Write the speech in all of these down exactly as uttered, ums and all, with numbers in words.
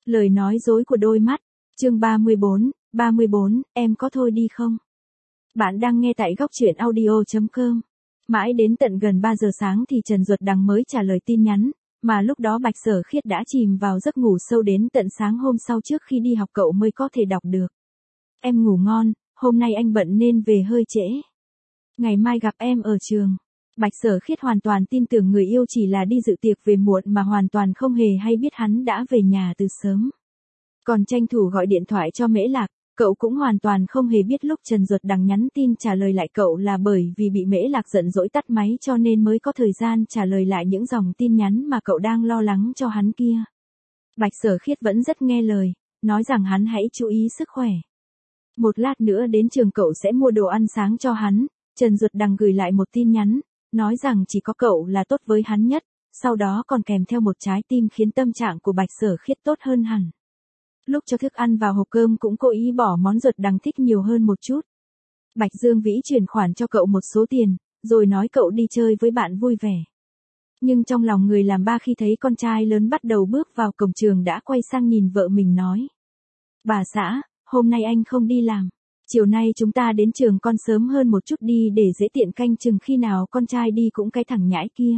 Lời nói dối của đôi mắt. Chương ba mươi bốn, ba mươi bốn, em có thôi đi không? Bạn đang nghe tại góc truyện audio chấm com. Mãi đến tận gần ba giờ sáng thì Trần Duật Đằng mới trả lời tin nhắn, mà lúc đó Bạch Sở Khiết đã chìm vào giấc ngủ sâu đến tận sáng hôm sau trước khi đi học cậu mới có thể đọc được. Em ngủ ngon, hôm nay anh bận nên về hơi trễ. Ngày mai gặp em ở trường. Bạch Sở Khiết hoàn toàn tin tưởng người yêu chỉ là đi dự tiệc về muộn mà hoàn toàn không hề hay biết hắn đã về nhà từ sớm. Còn tranh thủ gọi điện thoại cho Mễ Lạc, cậu cũng hoàn toàn không hề biết lúc Trần Duật Đằng nhắn tin trả lời lại cậu là bởi vì bị Mễ Lạc giận dỗi tắt máy cho nên mới có thời gian trả lời lại những dòng tin nhắn mà cậu đang lo lắng cho hắn kia. Bạch Sở Khiết vẫn rất nghe lời, nói rằng hắn hãy chú ý sức khỏe. Một lát nữa đến trường cậu sẽ mua đồ ăn sáng cho hắn. Trần Duật Đằng gửi lại một tin nhắn, nói rằng chỉ có cậu là tốt với hắn nhất, sau đó còn kèm theo một trái tim khiến tâm trạng của Bạch Sở Khiết tốt hơn hẳn. Lúc cho thức ăn vào hộp cơm cũng cố ý bỏ món Duật Đằng thích nhiều hơn một chút. Bạch Dương Vĩ chuyển khoản cho cậu một số tiền, rồi nói cậu đi chơi với bạn vui vẻ. Nhưng trong lòng người làm ba khi thấy con trai lớn bắt đầu bước vào cổng trường đã quay sang nhìn vợ mình nói. Bà xã, hôm nay anh không đi làm. Chiều nay chúng ta đến trường con sớm hơn một chút đi để dễ tiện canh chừng khi nào con trai đi cũng cái thằng nhãi kia.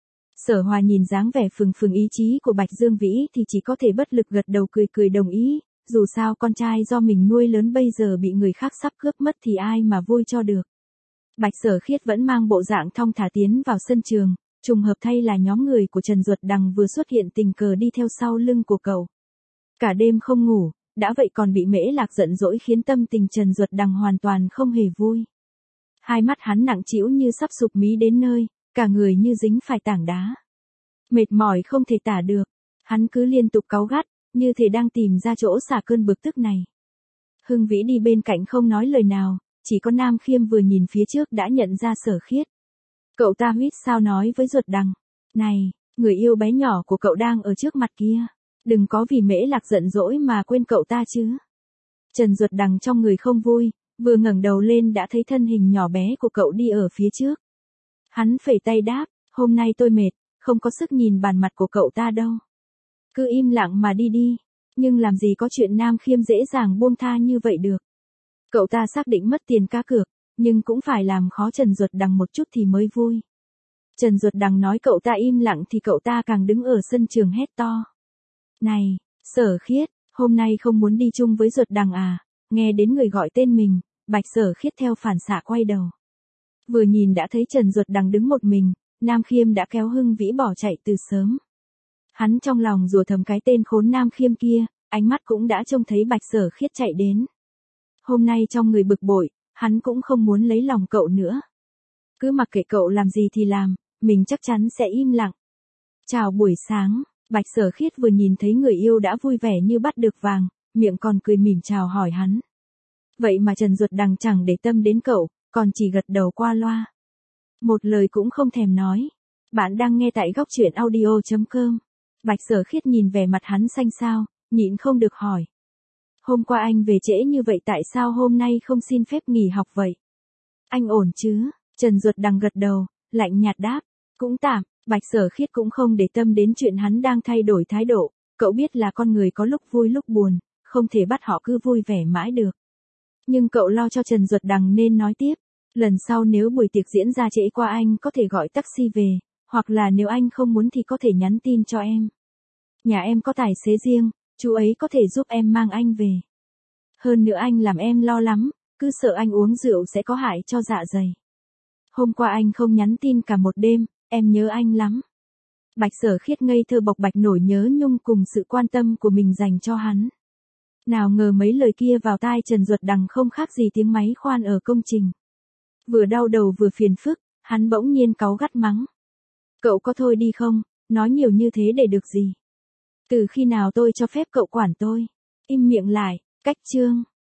Sở Hòa nhìn dáng vẻ phừng phừng ý chí của Bạch Dương Vĩ thì chỉ có thể bất lực gật đầu cười cười đồng ý, dù sao con trai do mình nuôi lớn bây giờ bị người khác sắp cướp mất thì ai mà vui cho được. Bạch Sở Khiết vẫn mang bộ dạng thong thả tiến vào sân trường, trùng hợp thay là nhóm người của Trần Duật Đằng vừa xuất hiện tình cờ đi theo sau lưng của cậu. Cả đêm không ngủ, đã vậy còn bị Mễ Lạc giận dỗi khiến tâm tình Trần Duật Đằng hoàn toàn không hề vui. Hai mắt hắn nặng trĩu như sắp sụp mí đến nơi, cả người như dính phải tảng đá. Mệt mỏi không thể tả được, hắn cứ liên tục cáu gắt, như thể đang tìm ra chỗ xả cơn bực tức này. Hưng Vĩ đi bên cạnh không nói lời nào, chỉ có Nam Khiêm vừa nhìn phía trước đã nhận ra Sở Khiết. Cậu ta huýt sao nói với Duật Đằng, này, người yêu bé nhỏ của cậu đang ở trước mặt kia. Đừng có vì Mễ Lạc giận dỗi mà quên cậu ta chứ. Trần Duật Đằng trong người không vui, vừa ngẩng đầu lên đã thấy thân hình nhỏ bé của cậu đi ở phía trước. Hắn phẩy tay đáp, hôm nay tôi mệt, không có sức nhìn bàn mặt của cậu ta đâu. Cứ im lặng mà đi đi, nhưng làm gì có chuyện Nam Khiêm dễ dàng buông tha như vậy được. Cậu ta xác định mất tiền cá cược, nhưng cũng phải làm khó Trần Duật Đằng một chút thì mới vui. Trần Duật Đằng nói cậu ta im lặng thì cậu ta càng đứng ở sân trường hét to. Này, Sở Khiết, hôm nay không muốn đi chung với Duật Đằng à? Nghe đến người gọi tên mình, Bạch Sở Khiết theo phản xạ quay đầu. Vừa nhìn đã thấy Trần Duật Đằng đứng một mình, Nam Khiêm đã kéo Hưng Vĩ bỏ chạy từ sớm. Hắn trong lòng rủa thầm cái tên khốn Nam Khiêm kia, ánh mắt cũng đã trông thấy Bạch Sở Khiết chạy đến. Hôm nay trong người bực bội, hắn cũng không muốn lấy lòng cậu nữa. Cứ mặc kệ cậu làm gì thì làm, mình chắc chắn sẽ im lặng. Chào buổi sáng. Bạch Sở Khiết vừa nhìn thấy người yêu đã vui vẻ như bắt được vàng, miệng còn cười mỉm chào hỏi hắn. Vậy mà Trần Duật Đằng chẳng để tâm đến cậu, còn chỉ gật đầu qua loa. Một lời cũng không thèm nói. Bạn đang nghe tại góc truyện audio chấm com. Bạch Sở Khiết nhìn vẻ mặt hắn xanh xao, nhịn không được hỏi. Hôm qua anh về trễ như vậy tại sao hôm nay không xin phép nghỉ học vậy? Anh ổn chứ? Trần Duật Đằng gật đầu, lạnh nhạt đáp. Cũng tạm. Bạch Sở Khiết cũng không để tâm đến chuyện hắn đang thay đổi thái độ, cậu biết là con người có lúc vui lúc buồn, không thể bắt họ cứ vui vẻ mãi được. Nhưng cậu lo cho Trần Duật Đằng nên nói tiếp, lần sau nếu buổi tiệc diễn ra trễ qua anh có thể gọi taxi về, hoặc là nếu anh không muốn thì có thể nhắn tin cho em. Nhà em có tài xế riêng, chú ấy có thể giúp em mang anh về. Hơn nữa anh làm em lo lắm, cứ sợ anh uống rượu sẽ có hại cho dạ dày. Hôm qua anh không nhắn tin cả một đêm. Em nhớ anh lắm. Bạch Sở Khiết ngây thơ bộc bạch nổi nhớ nhung cùng sự quan tâm của mình dành cho hắn. Nào ngờ mấy lời kia vào tai Trần Duật Đằng không khác gì tiếng máy khoan ở công trình. Vừa đau đầu vừa phiền phức, hắn bỗng nhiên cáu gắt mắng. Cậu có thôi đi không, nói nhiều như thế để được gì? Từ khi nào tôi cho phép cậu quản tôi? Im miệng lại, cách chương.